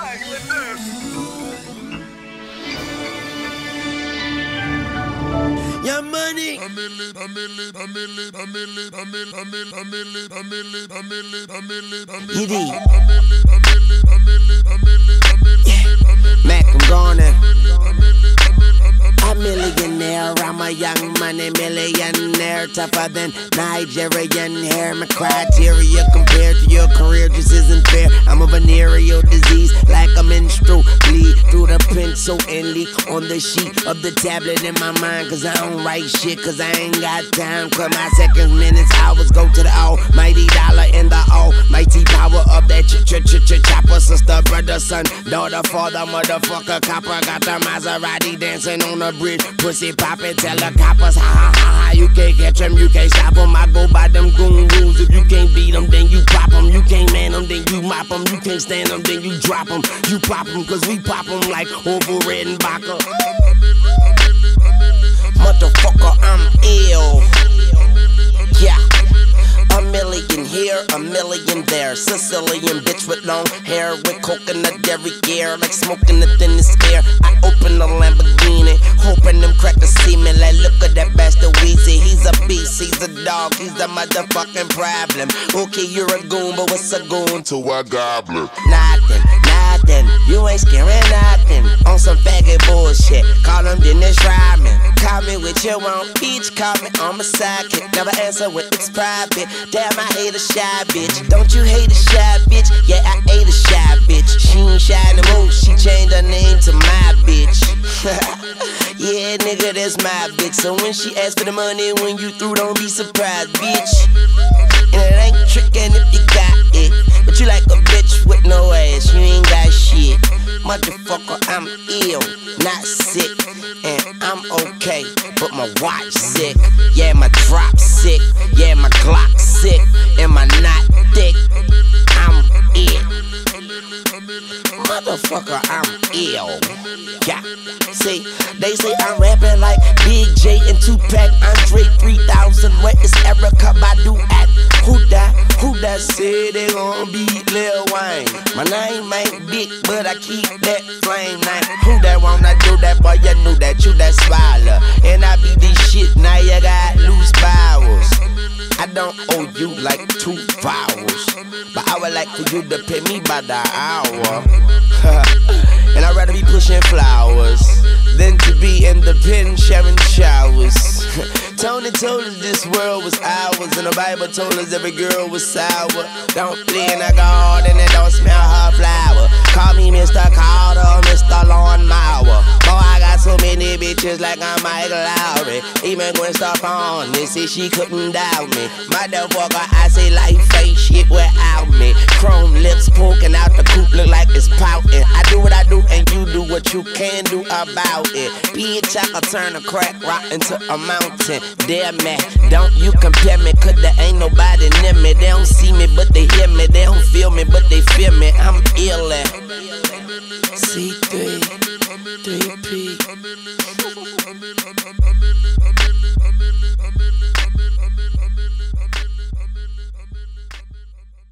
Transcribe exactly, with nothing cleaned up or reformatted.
Your money. Eddie. Mac, I'm gone. A millionaire, I'm a young money millionaire, tougher than Nigerian hair. My criteria compared to your career just isn't fair. I'm a venereal disease, like a menstrual bleed through the pencil and leak on the sheet of the tablet in my mind. Cause I don't write shit, cause I ain't got time. Cause my seconds, minutes, hours go to the almighty dollar and the almighty power of that ch ch ch ch chopper. Sister, brother, son, daughter, father, motherfucker, copper. Got the Maserati dancing on the bridge, pussy poppin', tell the coppers, ha ha ha ha. You can't catch them, you can't stop them. I go by them goon rules. If you can't beat them, then you pop them. You can't man them, then you mop them. You can't stand them, then you drop them. You pop them, cause we pop them like Orville Redenbacher. Motherfucker, I'm ill. Yeah. A million here, a million there. Sicilian bitch with long hair, with coconut dairy gear, like smoking the thinnest air. I open the Lamborghini, hoping them crackers see me. Like, look at that bastard Weezy. He's a beast, he's a dog, he's a motherfucking problem. Okay, you're a goon, but what's a goon to a goblin? Nothing, nothing, you ain't scaring nothing. On some faggot bullshit, call him Dennis Rodman. Call me with your own bitch, call me on my sidekick. Never answer when it's private. Damn, I hate a shy bitch. Don't you hate a shy bitch? Yeah, I hate a shy bitch. She ain't shy no more, she changed her name to my bitch. Yeah, nigga, that's my bitch. So when she asks for the money, when you through, don't be surprised, bitch. And it ain't trickin' if you got it, but you like a bitch with no ass, you ain't got shit. Motherfucker, I'm ill, not sick, and I'm okay, but my watch sick. Yeah, my drop sick, yeah, my Glock sick, and my knot thick. I'm ill. Motherfucker, I'm ill. Yeah, see, they say I'm rapping like Big J and Tupac, Andre three thousand. Where is Erykah Badu at? Who that? Who that said they gon' beat Lil Wayne? My name ain't big, but I keep that flame name. Who that wanna do that? Boy, you knew that, you that swallow. And I be this shit, now you got loose bowels. I don't owe you like two vowels, but I would like for you to pay me by the hour. And I'd rather be pushing flowers than to be in the pen sharing showers. Tony told us this world was ours, and the Bible told us every girl was sour. Don't play in a garden and don't smell her flower. Call me Mister Carter, Mister Lawnmower. Boy, I got so many bitches like I'm Michael Lowry. Even Gwen Stefani, they say she couldn't doubt me. Motherfucker, I say life ain't shit without me. Chrome lips poking out the coop, look like it's pouting. I do what I do and you do what you can do about it. Bitch, I can turn a crack rock into a mountain. Damn man, don't you compare me, cause there ain't nobody near me. They don't see me, but they hear me. They don't feel me, but they feel me. I'm ill at C three, three P.